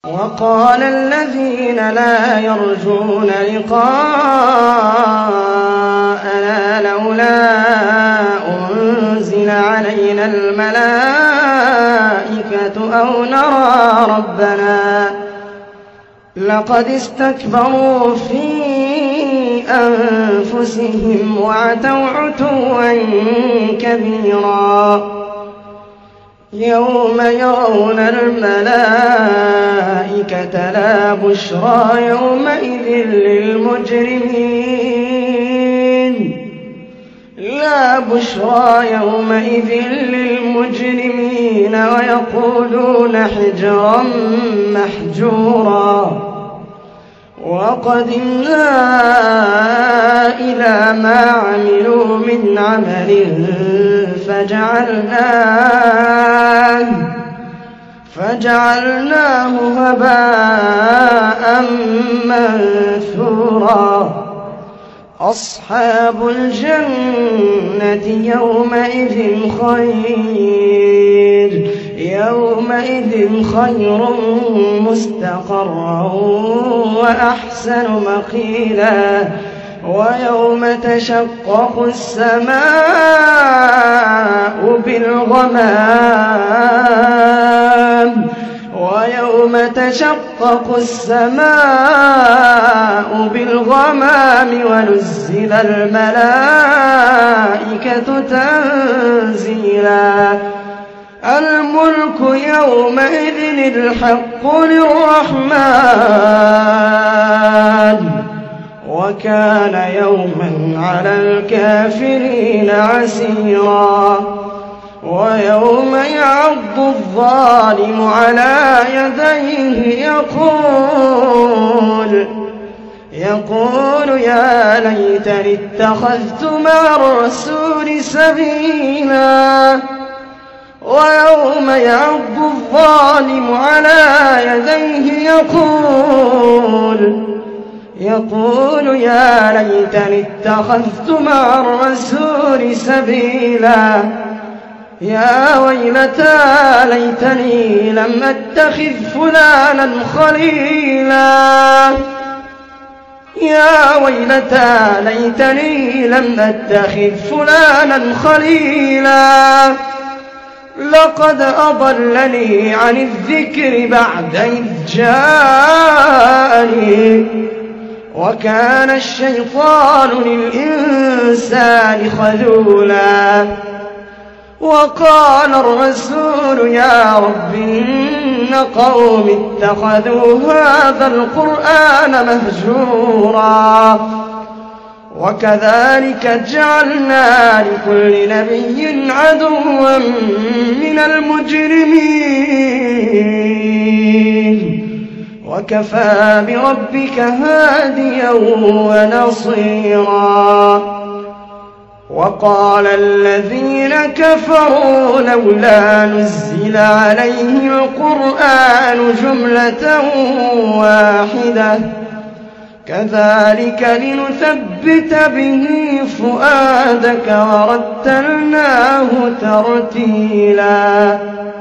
وقال الذين لا يرجون لقاءنا لولا أنزل علينا الملائكة أو نرى ربنا لقد استكبروا في أنفسهم وعتوا عتوا كبيرا يوم يرون الملائكة لا بشرى يومئذ للمجرمين ويقولون حجرا محجورا وقدمنا إلى ما عملوا من عمل فجعلناه هباء منثورا أصحاب الجنة يومئذ خير مستقرا وأحسن مقيلا ويوم تشقق السماء بالغمام ونزل الملائكة تنزيلا الملك يومئذ الحق للرحمن وكان يوما على الكافرين عسيرا ويوم يعض الظالم على يديه يقول يا ليتني اتخذت مع الرسول سبيلا ويوم يعض الظالم على يديه يقول يا ليتني اتخذت مع الرسول سبيلا يا ويلتى ليتني لم أتخذ فلانا خليلا لقد أضلني عن الذكر بعد إذ جاءني وكان الشيطان للإنسان خذولا وقال الرسول يا رب إن قوم اتخذوا هذا القرآن مهجورا وكذلك جعلنا لكل نبي عدوا من المجرمين وكفى بربك هاديا ونصيرا وقال الذين كفروا لولا نزل عليه القرآن جملة واحدة كذلك لنثبت به فؤادك ورتلناه ترتيلا